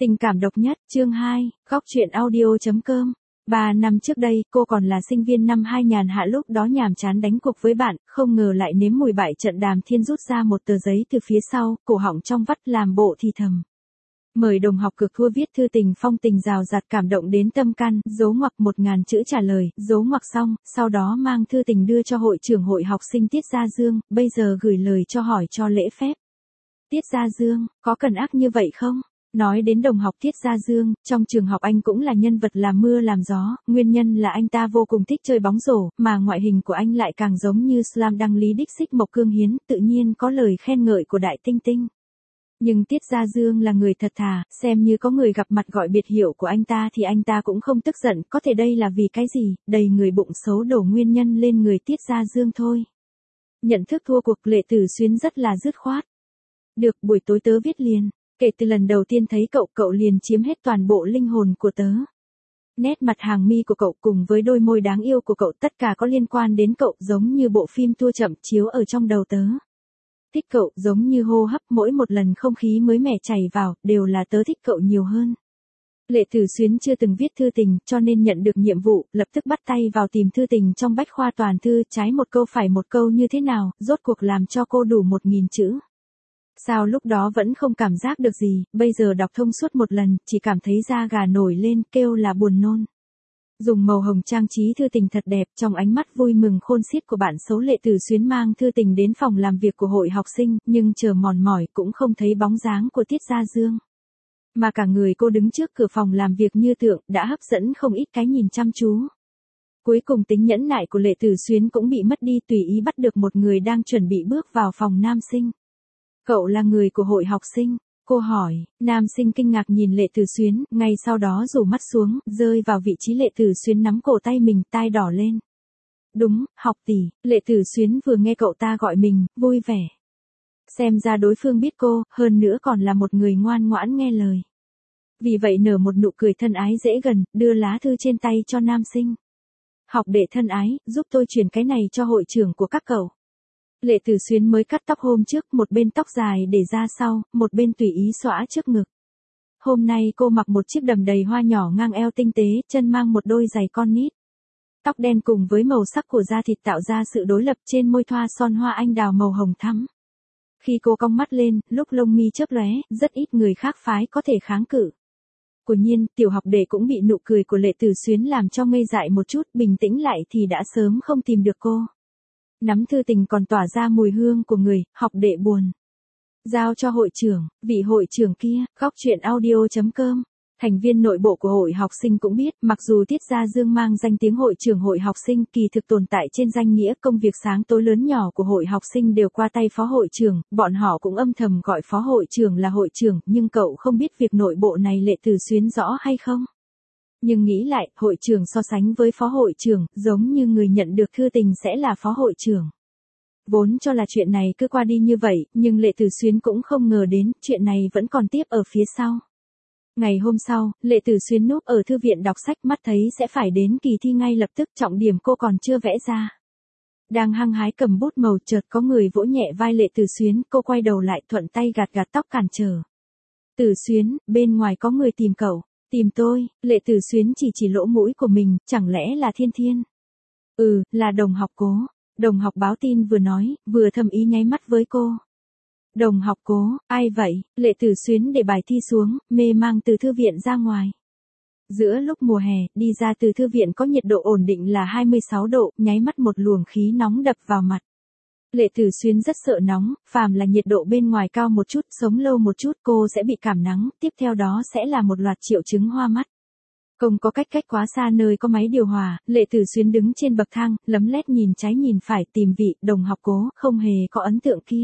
Tình cảm độc nhất, chương 2, góc truyện audio.com. 3 năm trước đây, cô còn là sinh viên năm 2000 hạ, lúc đó nhàm chán đánh cuộc với bạn, không ngờ lại nếm mùi bại trận. Đàm Thiên rút ra một tờ giấy từ phía sau, cổ họng trong vắt làm bộ thì thầm. Mời đồng học cực thua viết thư tình, phong tình rào rạt cảm động đến tâm can, dấu ngoặc 1000 chữ trả lời, dấu ngoặc xong, sau đó mang thư tình đưa cho hội trưởng hội học sinh Tiết Gia Dương, bây giờ gửi lời cho hỏi cho lễ phép. Tiết Gia Dương, có cần ác như vậy không? Nói đến đồng học Tiết Gia Dương, trong trường học anh cũng là nhân vật làm mưa làm gió, nguyên nhân là anh ta vô cùng thích chơi bóng rổ, mà ngoại hình của anh lại càng giống như slam đăng Lý Đích Xích Mộc Cương Hiến, tự nhiên có lời khen ngợi của Đại Tinh Tinh. Nhưng Tiết Gia Dương là người thật thà, xem như có người gặp mặt gọi biệt hiệu của anh ta thì anh ta cũng không tức giận, có thể đây là vì cái gì, đầy người bụng xấu đổ nguyên nhân lên người Tiết Gia Dương thôi. Nhận thức thua cuộc, Lệ Tử Xuyến rất là dứt khoát. Được, buổi tối tớ viết liền. Kể từ lần đầu tiên thấy cậu liền chiếm hết toàn bộ linh hồn của tớ. Nét mặt hàng mi của cậu cùng với đôi môi đáng yêu của cậu, tất cả có liên quan đến cậu, giống như bộ phim tua chậm chiếu ở trong đầu tớ. Thích cậu giống như hô hấp, mỗi một lần không khí mới mẻ chảy vào, đều là tớ thích cậu nhiều hơn. Lệ Tử Xuyến chưa từng viết thư tình, cho nên nhận được nhiệm vụ, lập tức bắt tay vào tìm thư tình trong bách khoa toàn thư, trái một câu phải một câu như thế nào, rốt cuộc làm cho cô đủ 1000 chữ. Sao lúc đó vẫn không cảm giác được gì, bây giờ đọc thông suốt một lần, chỉ cảm thấy da gà nổi lên, kêu là buồn nôn. Dùng màu hồng trang trí thư tình thật đẹp, trong ánh mắt vui mừng khôn xiết của bạn xấu, Lệ Tử Xuyến mang thư tình đến phòng làm việc của hội học sinh, nhưng chờ mòn mỏi cũng không thấy bóng dáng của Tiết Gia Dương. Mà cả người cô đứng trước cửa phòng làm việc như tượng, đã hấp dẫn không ít cái nhìn chăm chú. Cuối cùng tính nhẫn nại của Lệ Tử Xuyến cũng bị mất đi, tùy ý bắt được một người đang chuẩn bị bước vào phòng nam sinh. Cậu là người của hội học sinh, cô hỏi. Nam sinh kinh ngạc nhìn Lệ Tử Xuyến, ngay sau đó rủ mắt xuống, rơi vào vị trí Lệ Tử Xuyến nắm cổ tay mình, tai đỏ lên. Đúng, học tỷ. Lệ Tử Xuyến vừa nghe cậu ta gọi mình, vui vẻ. Xem ra đối phương biết cô, hơn nữa còn là một người ngoan ngoãn nghe lời. Vì vậy nở một nụ cười thân ái dễ gần, đưa lá thư trên tay cho nam sinh. Học đệ thân ái, giúp tôi chuyển cái này cho hội trưởng của các cậu. Lệ Tử Xuyến mới cắt tóc hôm trước, một bên tóc dài để ra sau, một bên tùy ý xõa trước ngực. Hôm nay cô mặc một chiếc đầm đầy hoa nhỏ ngang eo tinh tế, chân mang một đôi giày con nít. Tóc đen cùng với màu sắc của da thịt tạo ra sự đối lập, trên môi thoa son hoa anh đào màu hồng thắm. Khi cô cong mắt lên, lúc lông mi chớp lóe, rất ít người khác phái có thể kháng cự. Quả nhiên, tiểu học đệ cũng bị nụ cười của Lệ Tử Xuyến làm cho ngây dại một chút, bình tĩnh lại thì đã sớm không tìm được cô. Nắm thư tình còn tỏa ra mùi hương của người, học đệ buồn. Giao cho hội trưởng, vị hội trưởng kia, góc truyện audio.com. Thành viên nội bộ của hội học sinh cũng biết, mặc dù Tiết Gia Dương mang danh tiếng hội trưởng hội học sinh, kỳ thực tồn tại trên danh nghĩa, công việc sáng tối lớn nhỏ của hội học sinh đều qua tay phó hội trưởng, bọn họ cũng âm thầm gọi phó hội trưởng là hội trưởng, nhưng cậu không biết việc nội bộ này Lệ Tử Xuyến rõ hay không? Nhưng nghĩ lại, hội trưởng so sánh với phó hội trưởng, giống như người nhận được thư tình sẽ là phó hội trưởng. Vốn cho là chuyện này cứ qua đi như vậy, nhưng Lệ Tử Xuyến cũng không ngờ đến, chuyện này vẫn còn tiếp ở phía sau. Ngày hôm sau, Lệ Tử Xuyến núp ở thư viện đọc sách, mắt thấy sẽ phải đến kỳ thi ngay lập tức, trọng điểm cô còn chưa vẽ ra. Đang hăng hái cầm bút màu, chợt có người vỗ nhẹ vai Lệ Tử Xuyến, cô quay đầu lại thuận tay gạt tóc cản trở. Tử Xuyến, bên ngoài có người tìm cậu. Tìm tôi. Lệ Tử Xuyến chỉ lỗ mũi của mình, chẳng lẽ là Thiên Thiên? Ừ, là đồng học Cố. Đồng học báo tin vừa nói, vừa thầm ý nháy mắt với cô. Đồng học Cố, ai vậy? Lệ Tử Xuyến để bài thi xuống, mê mang từ thư viện ra ngoài. Giữa lúc mùa hè, đi ra từ thư viện có nhiệt độ ổn định là 26 độ, nháy mắt một luồng khí nóng đập vào mặt. Lệ Tử Xuyến rất sợ nóng, phàm là nhiệt độ bên ngoài cao một chút, sống lâu một chút cô sẽ bị cảm nắng, tiếp theo đó sẽ là một loạt triệu chứng hoa mắt. Không có cách quá xa nơi có máy điều hòa, Lệ Tử Xuyến đứng trên bậc thang, lấm lét nhìn trái nhìn phải tìm vị đồng học Cố, không hề có ấn tượng kia.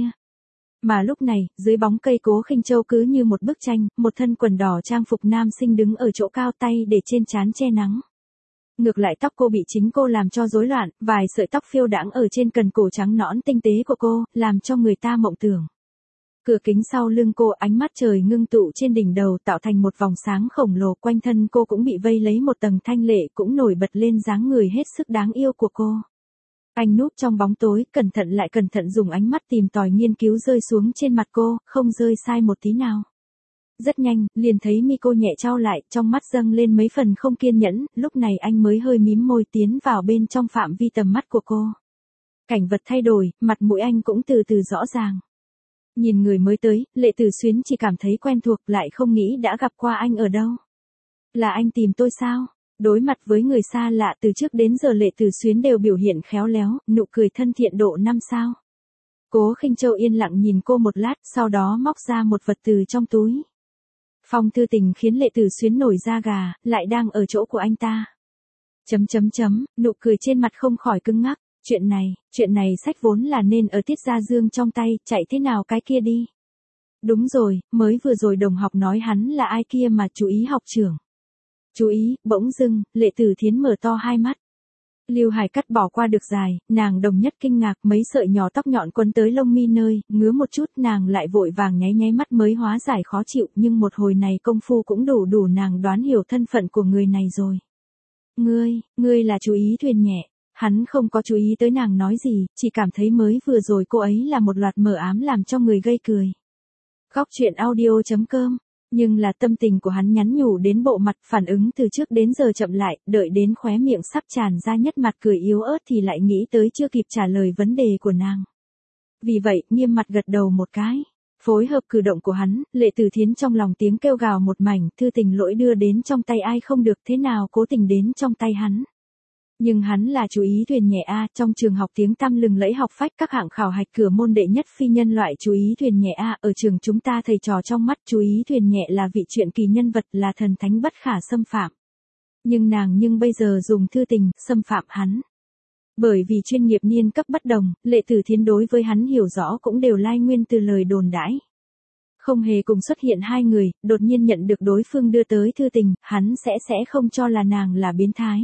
Mà lúc này, dưới bóng cây Cố Khinh Châu cứ như một bức tranh, một thân quần đỏ trang phục nam sinh đứng ở chỗ cao, tay để trên trán che nắng. Ngược lại tóc cô bị chính cô làm cho rối loạn, vài sợi tóc phiêu đãng ở trên cần cổ trắng nõn tinh tế của cô, làm cho người ta mộng tưởng. Cửa kính sau lưng cô, ánh mắt trời ngưng tụ trên đỉnh đầu tạo thành một vòng sáng khổng lồ, quanh thân cô cũng bị vây lấy một tầng thanh lệ, cũng nổi bật lên dáng người hết sức đáng yêu của cô. Anh núp trong bóng tối, cẩn thận lại cẩn thận dùng ánh mắt tìm tòi nghiên cứu rơi xuống trên mặt cô, không rơi sai một tí nào. Rất nhanh, liền thấy mi cô nhẹ chau lại, trong mắt dâng lên mấy phần không kiên nhẫn, lúc này anh mới hơi mím môi tiến vào bên trong phạm vi tầm mắt của cô. Cảnh vật thay đổi, mặt mũi anh cũng từ từ rõ ràng. Nhìn người mới tới, Lệ Tử Xuyến chỉ cảm thấy quen thuộc, lại không nghĩ đã gặp qua anh ở đâu. Là anh tìm tôi sao? Đối mặt với người xa lạ từ trước đến giờ Lệ Tử Xuyến đều biểu hiện khéo léo, nụ cười thân thiện độ 5 sao. Cố Khinh Châu yên lặng nhìn cô một lát, sau đó móc ra một vật từ trong túi. Phong thư tình khiến Lệ Tử Xuyến nổi da gà, lại đang ở chỗ của anh ta. Nụ cười trên mặt không khỏi cứng ngắc. Chuyện này sách vốn là nên ở Tiết Gia Dương trong tay, chạy thế nào cái kia đi. Đúng rồi, mới vừa rồi đồng học nói hắn là ai kia mà chú ý học trưởng. Chú ý, bỗng dưng, Lệ Tử Thiến mở to hai mắt. Lưu Hải cắt bỏ qua được dài, nàng đồng nhất kinh ngạc, mấy sợi nhỏ tóc nhọn quấn tới lông mi nơi, ngứa một chút nàng lại vội vàng nháy mắt mới hóa giải khó chịu, nhưng một hồi này công phu cũng đủ nàng đoán hiểu thân phận của người này rồi. Ngươi là chú ý thuyền nhẹ. Hắn không có chú ý tới nàng nói gì, chỉ cảm thấy mới vừa rồi cô ấy là một loạt mờ ám làm cho người gây cười. Góc truyện audio.com. Nhưng là tâm tình của hắn nhắn nhủ đến bộ mặt, phản ứng từ trước đến giờ chậm lại, đợi đến khóe miệng sắp tràn ra nhất mặt cười yếu ớt thì lại nghĩ tới chưa kịp trả lời vấn đề của nàng. Vì vậy, nghiêm mặt gật đầu một cái. Phối hợp cử động của hắn, Lệ Tử Thiến trong lòng tiếng kêu gào một mảnh, thư tình lỗi đưa đến trong tay ai không được thế nào cố tình đến trong tay hắn. Nhưng hắn là chú ý thuyền nhẹ A, trong trường học tiếng tăm lừng lẫy học phách các hạng khảo hạch cửa môn đệ nhất phi nhân loại chú ý thuyền nhẹ A, ở trường chúng ta thầy trò trong mắt chú ý thuyền nhẹ là vị truyện kỳ nhân vật, là thần thánh bất khả xâm phạm. Nhưng bây giờ dùng thư tình, xâm phạm hắn. Bởi vì chuyên nghiệp niên cấp bất đồng, Lệ Tử Thiến đối với hắn hiểu rõ cũng đều lai nguyên từ lời đồn đãi. Không hề cùng xuất hiện hai người, đột nhiên nhận được đối phương đưa tới thư tình, hắn sẽ không cho là nàng là biến thái.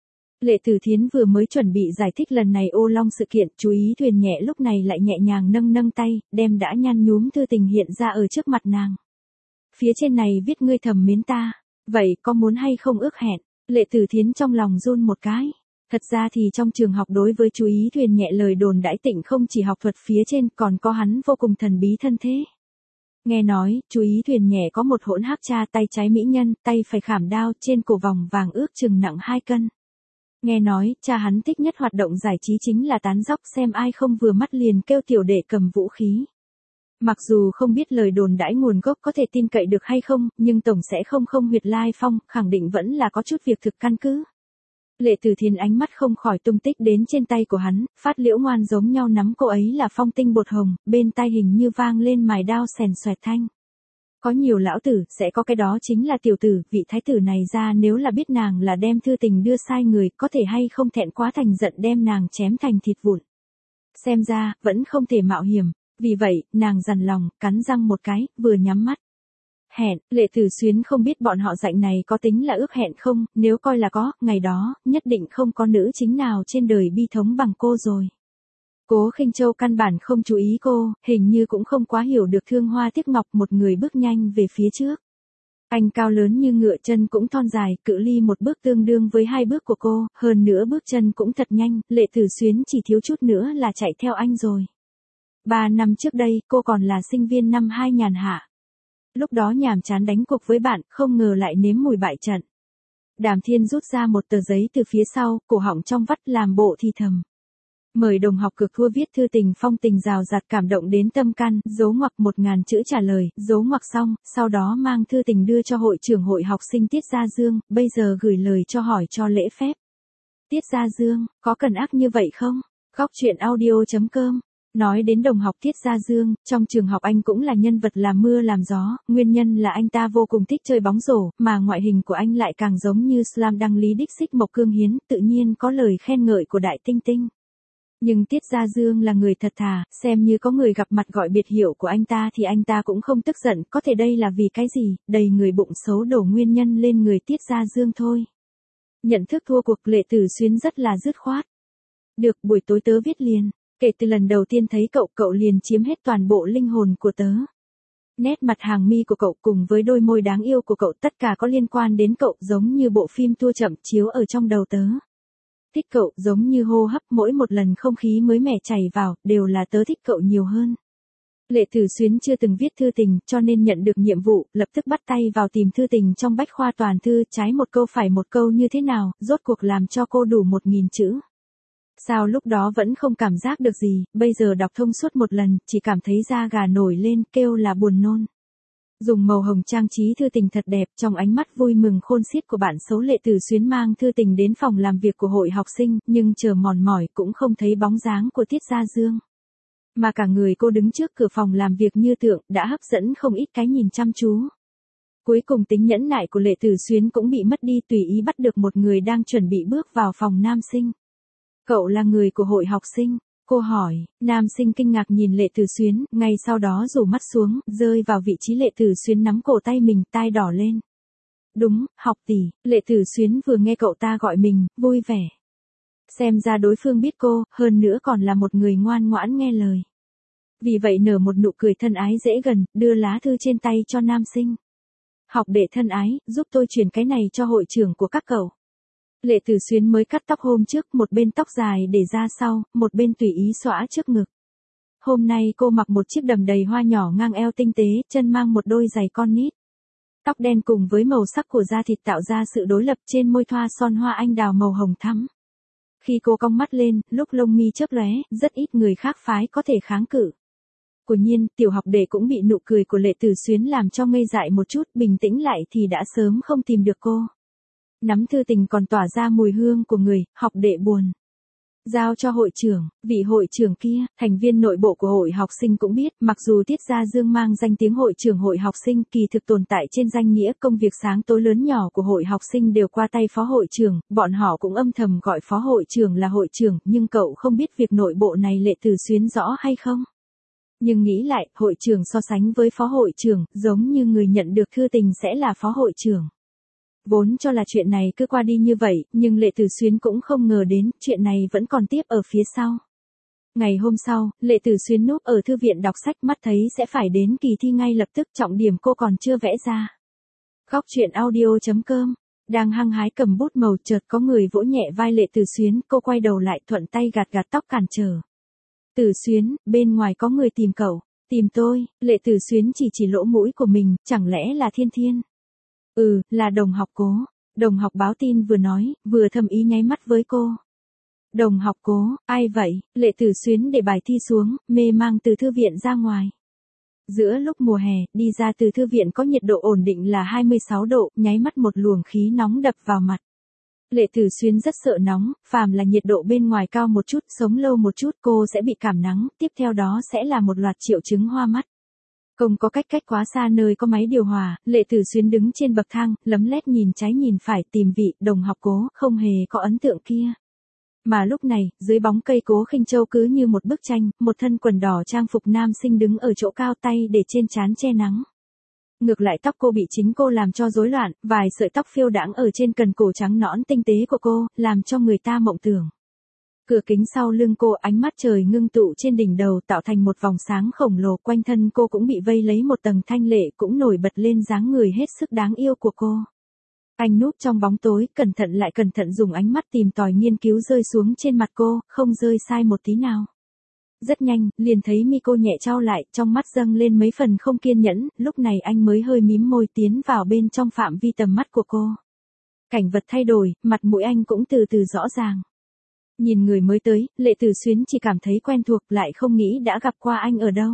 Lệ Tử Thiến vừa mới chuẩn bị giải thích lần này ô long sự kiện, chú ý thuyền nhẹ lúc này lại nhẹ nhàng nâng tay, đem đã nhăn nhúm thư tình hiện ra ở trước mặt nàng. Phía trên này viết ngươi thầm mến ta, vậy có muốn hay không ước hẹn? Lệ Tử Thiến trong lòng run một cái. Thật ra thì trong trường học đối với chú ý thuyền nhẹ lời đồn đãi tịnh không chỉ học thuật phía trên, còn có hắn vô cùng thần bí thân thế. Nghe nói, chú ý thuyền nhẹ có một hỗn hắc cha, tay trái mỹ nhân, tay phải khảm đao, trên cổ vòng vàng ước chừng nặng 2 cân. Nghe nói, cha hắn thích nhất hoạt động giải trí chính là tán dóc, xem ai không vừa mắt liền kêu tiểu đệ cầm vũ khí. Mặc dù không biết lời đồn đãi nguồn gốc có thể tin cậy được hay không, nhưng tổng sẽ không huyệt lai phong, khẳng định vẫn là có chút việc thực căn cứ. Lệ Tử Thiến ánh mắt không khỏi tung tích đến trên tay của hắn, phát liễu ngoan giống nhau nắm cô ấy là phong tinh bột hồng, bên tai hình như vang lên mài đao xèn xoẹt thanh. Có nhiều lão tử, sẽ có cái đó chính là tiểu tử, vị thái tử này ra nếu là biết nàng là đem thư tình đưa sai người, có thể hay không thẹn quá thành giận đem nàng chém thành thịt vụn. Xem ra, vẫn không thể mạo hiểm, vì vậy, nàng dằn lòng, cắn răng một cái, vừa nhắm mắt. Hẹn, Lệ Tử Xuyến không biết bọn họ dạnh này có tính là ước hẹn không, nếu coi là có, ngày đó, nhất định không có nữ chính nào trên đời bi thống bằng cô rồi. Cố Khinh Châu căn bản không chú ý cô, hình như cũng không quá hiểu được thương hoa tiếc ngọc, một người bước nhanh về phía trước. Anh cao lớn như ngựa, chân cũng thon dài, cự ly một bước tương đương với 2 bước của cô, hơn nữa bước chân cũng thật nhanh, Lệ Tử Xuyến chỉ thiếu chút nữa là chạy theo anh rồi. 3 năm trước đây, cô còn là sinh viên năm 2 nhàn hạ. Lúc đó nhàm chán đánh cuộc với bạn, không ngờ lại nếm mùi bại trận. Đàm Thiên rút ra một tờ giấy từ phía sau, cổ họng trong vắt làm bộ thì thầm. Mời đồng học cực thua viết thư tình, phong tình rào rạt cảm động đến tâm can, dấu ngoặc 1000 chữ trả lời, dấu ngoặc xong, sau đó mang thư tình đưa cho hội trưởng hội học sinh Tiết Gia Dương, bây giờ gửi lời cho hỏi cho lễ phép. Tiết Gia Dương, có cần ác như vậy không? Góc truyện audio.com. Nói đến đồng học Tiết Gia Dương, trong trường học anh cũng là nhân vật làm mưa làm gió, nguyên nhân là anh ta vô cùng thích chơi bóng rổ, mà ngoại hình của anh lại càng giống như Slam Đăng Lý Đích Xích Mộc Cương Hiến, tự nhiên có lời khen ngợi của Đại Tinh Tinh. Nhưng Tiết Gia Dương là người thật thà, xem như có người gặp mặt gọi biệt hiệu của anh ta thì anh ta cũng không tức giận, có thể đây là vì cái gì, đầy người bụng xấu đổ nguyên nhân lên người Tiết Gia Dương thôi. Nhận thức thua cuộc, Lệ Tử Xuyến rất là dứt khoát. Được, buổi tối tớ viết liền. Kể từ lần đầu tiên thấy cậu liền chiếm hết toàn bộ linh hồn của tớ. Nét mặt hàng mi của cậu cùng với đôi môi đáng yêu của cậu, tất cả có liên quan đến cậu, giống như bộ phim tua chậm chiếu ở trong đầu tớ. Thích cậu giống như hô hấp, mỗi một lần không khí mới mẻ chảy vào, đều là tớ thích cậu nhiều hơn. Lệ Tử Xuyến chưa từng viết thư tình, cho nên nhận được nhiệm vụ, lập tức bắt tay vào tìm thư tình trong bách khoa toàn thư, trái một câu phải một câu như thế nào, rốt cuộc làm cho cô đủ 1000 chữ. Sao lúc đó vẫn không cảm giác được gì, bây giờ đọc thông suốt một lần, chỉ cảm thấy da gà nổi lên, kêu là buồn nôn. Dùng màu hồng trang trí thư tình thật đẹp, trong ánh mắt vui mừng khôn xiết của bạn xấu Lệ Tử Xuyến mang thư tình đến phòng làm việc của hội học sinh, nhưng chờ mòn mỏi cũng không thấy bóng dáng của Tiết Gia Dương. Mà cả người cô đứng trước cửa phòng làm việc như tượng, đã hấp dẫn không ít cái nhìn chăm chú. Cuối cùng tính nhẫn nại của Lệ Tử Xuyến cũng bị mất đi, tùy ý bắt được một người đang chuẩn bị bước vào phòng nam sinh. Cậu là người của hội học sinh? Cô hỏi. Nam sinh kinh ngạc nhìn Lệ Tử Xuyến, ngay sau đó rủ mắt xuống, rơi vào vị trí Lệ Tử Xuyến nắm cổ tay mình, tai đỏ lên. Đúng, học tỷ. Lệ Tử Xuyến vừa nghe cậu ta gọi mình, vui vẻ. Xem ra đối phương biết cô, hơn nữa còn là một người ngoan ngoãn nghe lời. Vì vậy nở một nụ cười thân ái dễ gần, đưa lá thư trên tay cho nam sinh. Học đệ thân ái, giúp tôi chuyển cái này cho hội trưởng của các cậu. Lệ Tử Xuyến mới cắt tóc hôm trước, một bên tóc dài để ra sau, một bên tùy ý xõa trước ngực. Hôm nay cô mặc một chiếc đầm đầy hoa nhỏ ngang eo tinh tế, chân mang một đôi giày con nít. Tóc đen cùng với màu sắc của da thịt tạo ra sự đối lập, trên môi thoa son hoa anh đào màu hồng thắm. Khi cô cong mắt lên, lúc lông mi chớp lóe, rất ít người khác phái có thể kháng cự. Quả nhiên, tiểu học đệ cũng bị nụ cười của Lệ Tử Xuyến làm cho ngây dại một chút, bình tĩnh lại thì đã sớm không tìm được cô. Nắm thư tình còn tỏa ra mùi hương của người, học đệ buồn. Giao cho hội trưởng, vị hội trưởng kia, thành viên nội bộ của hội học sinh cũng biết, mặc dù Tiết Gia Dương mang danh tiếng hội trưởng hội học sinh, kỳ thực tồn tại trên danh nghĩa công việc sáng tối lớn nhỏ của hội học sinh đều qua tay phó hội trưởng, bọn họ cũng âm thầm gọi phó hội trưởng là hội trưởng, nhưng cậu không biết việc nội bộ này Lệ Tử Xuyến rõ hay không? Nhưng nghĩ lại, hội trưởng so sánh với phó hội trưởng, giống như người nhận được thư tình sẽ là phó hội trưởng. Vốn cho là chuyện này cứ qua đi như vậy, nhưng Lệ Tử Xuyến cũng không ngờ đến, chuyện này vẫn còn tiếp ở phía sau. Ngày hôm sau, Lệ Tử Xuyến núp ở thư viện đọc sách, mắt thấy sẽ phải đến kỳ thi ngay lập tức, trọng điểm cô còn chưa vẽ ra. Góc truyện audio.com. Đang hăng hái cầm bút màu, chợt có người vỗ nhẹ vai Lệ Tử Xuyến, cô quay đầu lại thuận tay gạt gạt tóc cản trở. Tử Xuyến, bên ngoài có người tìm cậu. Tìm tôi? Lệ Tử Xuyến chỉ lỗ mũi của mình, chẳng lẽ là Thiên Thiên? Ừ, là đồng học Cố. Đồng học báo tin vừa nói, vừa thầm ý nháy mắt với cô. Đồng học Cố, ai vậy? Lệ Tử Xuyến để bài thi xuống, mê mang từ thư viện ra ngoài. Giữa lúc mùa hè, đi ra từ thư viện có nhiệt độ ổn định là 26 độ, nháy mắt một luồng khí nóng đập vào mặt. Lệ Tử Xuyến rất sợ nóng, phàm là nhiệt độ bên ngoài cao một chút, sống lâu một chút cô sẽ bị cảm nắng, tiếp theo đó sẽ là một loạt triệu chứng hoa mắt. Không có cách quá xa nơi có máy điều hòa, Lệ Tử Xuyến đứng trên bậc thang, lấm lét nhìn trái nhìn phải tìm vị đồng học Cố, không hề có ấn tượng kia. Mà lúc này, dưới bóng cây Cố Khinh Châu cứ như một bức tranh, một thân quần đỏ trang phục nam sinh đứng ở chỗ cao, tay để trên trán che nắng. Ngược lại tóc cô bị chính cô làm cho rối loạn, vài sợi tóc phiêu đãng ở trên cần cổ trắng nõn tinh tế của cô, làm cho người ta mộng tưởng. Cửa kính sau lưng cô, ánh mắt trời ngưng tụ trên đỉnh đầu tạo thành một vòng sáng khổng lồ, quanh thân cô cũng bị vây lấy một tầng thanh lệ, cũng nổi bật lên dáng người hết sức đáng yêu của cô. Anh núp trong bóng tối, cẩn thận lại cẩn thận dùng ánh mắt tìm tòi nghiên cứu rơi xuống trên mặt cô, không rơi sai một tí nào. Rất nhanh, liền thấy mi cô nhẹ chau lại, trong mắt dâng lên mấy phần không kiên nhẫn, lúc này anh mới hơi mím môi tiến vào bên trong phạm vi tầm mắt của cô. Cảnh vật thay đổi, mặt mũi anh cũng từ từ rõ ràng. Nhìn người mới tới, Lệ Tử Xuyến chỉ cảm thấy quen thuộc, lại không nghĩ đã gặp qua anh ở đâu.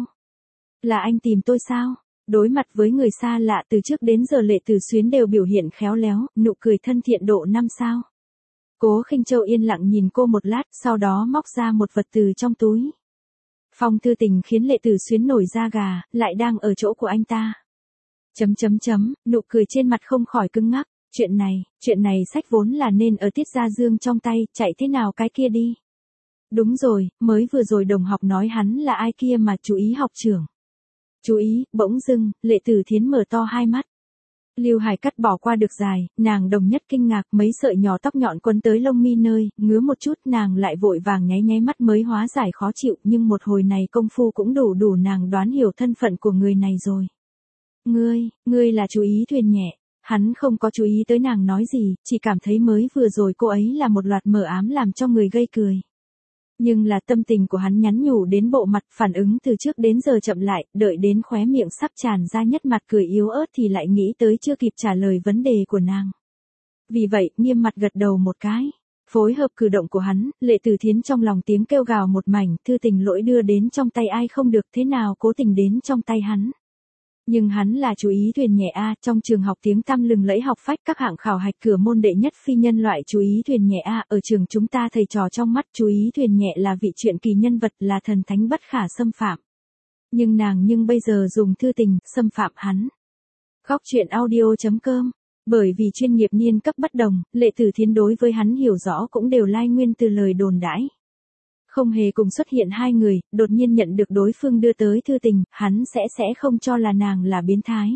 Là anh tìm tôi sao? Đối mặt với người xa lạ, từ trước đến giờ Lệ Tử Xuyến đều biểu hiện khéo léo, nụ cười thân thiện độ 5 sao. Cố Khinh Châu yên lặng nhìn cô một lát, sau đó móc ra một vật từ trong túi. Phong thư tình khiến Lệ Tử Xuyến nổi da gà, lại đang ở chỗ của anh ta. Nụ cười trên mặt không khỏi cứng ngắc. Chuyện này sách vốn là nên ở Tiết Gia Dương trong tay, chạy thế nào cái kia đi. Đúng rồi, mới vừa rồi đồng học nói hắn là ai kia mà chú ý học trưởng. Chú ý, bỗng dưng, Lệ Tử Thiến mở to hai mắt. Lưu Hải cắt bỏ qua được dài, nàng đồng nhất kinh ngạc, mấy sợi nhỏ tóc nhọn quấn tới lông mi nơi, ngứa một chút nàng lại vội vàng nháy mắt mới hóa giải khó chịu, nhưng một hồi này công phu cũng đủ nàng đoán hiểu thân phận của người này rồi. Ngươi là chú ý thuyền nhẹ. Hắn không có chú ý tới nàng nói gì, chỉ cảm thấy mới vừa rồi cô ấy là một loạt mờ ám làm cho người gây cười. Nhưng là tâm tình của hắn nhắn nhủ đến bộ mặt, phản ứng từ trước đến giờ chậm lại, đợi đến khóe miệng sắp tràn ra nhất mặt cười yếu ớt thì lại nghĩ tới chưa kịp trả lời vấn đề của nàng. Vì vậy, nghiêm mặt gật đầu một cái. Phối hợp cử động của hắn, Lệ Tử Thiến trong lòng tiếng kêu gào một mảnh, thư tình lỗi đưa đến trong tay ai không được thế nào cố tình đến trong tay hắn. Nhưng hắn là chú ý thuyền nhẹ A, trong trường học tiếng tăm lừng lẫy học phách các hạng khảo hạch cửa môn đệ nhất phi nhân loại chú ý thuyền nhẹ A, ở trường chúng ta thầy trò trong mắt chú ý thuyền nhẹ là vị truyện kỳ nhân vật, là thần thánh bất khả xâm phạm. Nhưng nàng bây giờ dùng thư tình, xâm phạm hắn. Góc truyện audio.com. Bởi vì chuyên nghiệp niên cấp bất đồng, Lệ Tử Thiến đối với hắn hiểu rõ cũng đều lai nguyên từ lời đồn đãi. Không hề cùng xuất hiện hai người, đột nhiên nhận được đối phương đưa tới thư tình, hắn sẽ không cho là nàng là biến thái.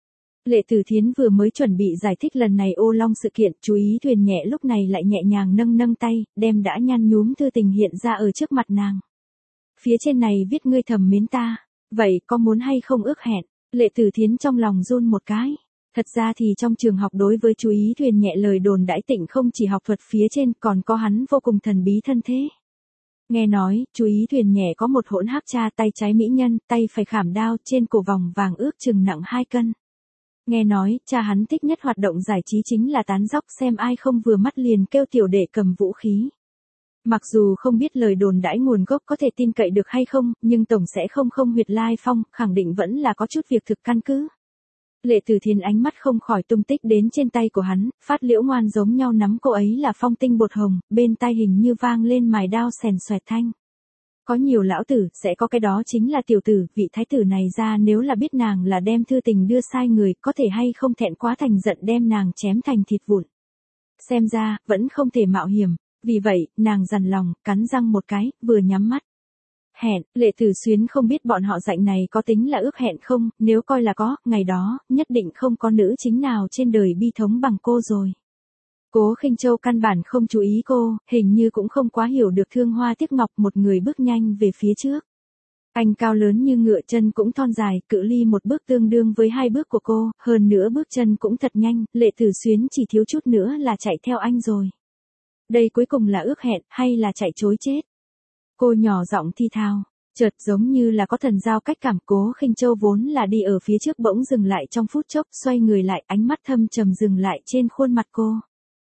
Lệ Tử Thiến vừa mới chuẩn bị giải thích lần này ô long sự kiện, chú ý thuyền nhẹ lúc này lại nhẹ nhàng nâng tay, đem đã nhăn nhúm thư tình hiện ra ở trước mặt nàng. Phía trên này viết ngươi thầm mến ta, vậy có muốn hay không ước hẹn? Lệ Tử Thiến trong lòng run một cái. Thật ra thì trong trường học đối với chú ý thuyền nhẹ lời đồn đãi tịnh không chỉ học thuật phía trên còn có hắn vô cùng thần bí thân thế. Nghe nói, chú ý thuyền nhẹ có một hỗn hắc cha tay trái mỹ nhân, tay phải khảm đao, trên cổ vòng vàng ước chừng nặng 2 cân. Nghe nói, cha hắn thích nhất hoạt động giải trí chính là tán dóc xem ai không vừa mắt liền kêu tiểu đệ cầm vũ khí. Mặc dù không biết lời đồn đãi nguồn gốc có thể tin cậy được hay không, nhưng tổng sẽ không huyệt lai phong, khẳng định vẫn là có chút việc thực căn cứ. Lệ Tử Thiến ánh mắt không khỏi tung tích đến trên tay của hắn, phát liễu ngoan giống nhau nắm cô ấy là phong tinh bột hồng, bên tai hình như vang lên mài đao xèn xoẹt thanh. Có nhiều lão tử, sẽ có cái đó chính là tiểu tử, vị thái tử này ra nếu là biết nàng là đem thư tình đưa sai người, có thể hay không thẹn quá thành giận đem nàng chém thành thịt vụn. Xem ra, vẫn không thể mạo hiểm, vì vậy, nàng dằn lòng, cắn răng một cái, vừa nhắm mắt. Hẹn, Lệ Tử Xuyến không biết bọn họ dạnh này có tính là ước hẹn không, nếu coi là có, ngày đó, nhất định không có nữ chính nào trên đời bi thống bằng cô rồi. Cố Khinh Châu căn bản không chú ý cô, hình như cũng không quá hiểu được thương hoa tiếc ngọc, một người bước nhanh về phía trước. Anh cao lớn như ngựa, chân cũng thon dài, cự ly một bước tương đương với 2 bước của cô, hơn nữa bước chân cũng thật nhanh, Lệ Tử Xuyến chỉ thiếu chút nữa là chạy theo anh rồi. Đây cuối cùng là ước hẹn, hay là chạy trối chết? Cô nhỏ giọng thi thào, chợt giống như là có thần giao cách cảm. Cố Khinh Châu vốn là đi ở phía trước bỗng dừng lại trong phút chốc, xoay người lại, ánh mắt thâm trầm dừng lại trên khuôn mặt cô.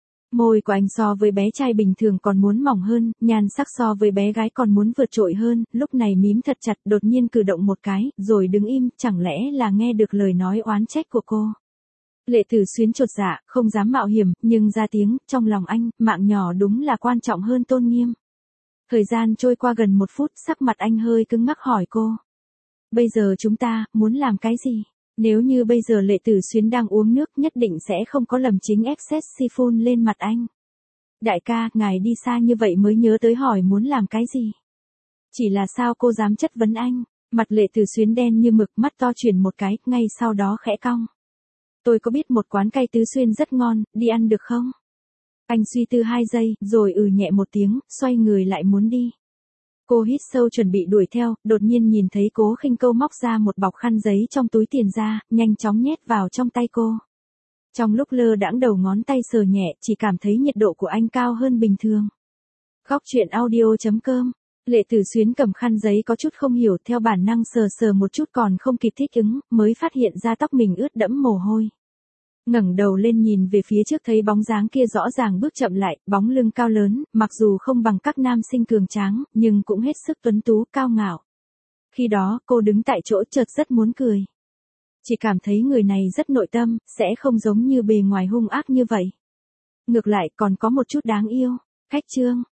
Môi của anh so với bé trai bình thường còn muốn mỏng hơn, nhan sắc so với bé gái còn muốn vượt trội hơn, lúc này mím thật chặt, đột nhiên cử động một cái, rồi đứng im, chẳng lẽ là nghe được lời nói oán trách của cô. Lệ Tử Xuyến chột dạ, không dám mạo hiểm, nhưng ra tiếng, trong lòng anh, mạng nhỏ đúng là quan trọng hơn tôn nghiêm. Thời gian trôi qua gần 1 phút, sắc mặt anh hơi cứng ngắc hỏi cô. Bây giờ chúng ta, muốn làm cái gì? Nếu như bây giờ Lệ Tử Xuyến đang uống nước nhất định sẽ không có lầm chính ecstasy phun lên mặt anh. Đại ca, ngài đi xa như vậy mới nhớ tới hỏi muốn làm cái gì? Chỉ là sao cô dám chất vấn anh? Mặt Lệ Tử Xuyến đen như mực, mắt to chuyển một cái, ngay sau đó khẽ cong. Tôi có biết một quán cay Tứ Xuyên rất ngon, đi ăn được không? Anh suy tư 2 giây, rồi nhẹ một tiếng, xoay người lại muốn đi. Cô hít sâu chuẩn bị đuổi theo, đột nhiên nhìn thấy Cố Khinh Câu móc ra một bọc khăn giấy trong túi tiền ra, nhanh chóng nhét vào trong tay cô. Trong lúc lơ đãng đầu ngón tay sờ nhẹ, chỉ cảm thấy nhiệt độ của anh cao hơn bình thường. Góc truyện audio.com. Lệ Tử Xuyến cầm khăn giấy có chút không hiểu, theo bản năng sờ một chút còn không kịp thích ứng, mới phát hiện ra tóc mình ướt đẫm mồ hôi. Ngẩng đầu lên nhìn về phía trước thấy bóng dáng kia rõ ràng bước chậm lại, bóng lưng cao lớn, mặc dù không bằng các nam sinh cường tráng, nhưng cũng hết sức tuấn tú, cao ngạo. Khi đó, cô đứng tại chỗ chợt rất muốn cười. Chỉ cảm thấy người này rất nội tâm, sẽ không giống như bề ngoài hung ác như vậy. Ngược lại còn có một chút đáng yêu. Khách chương.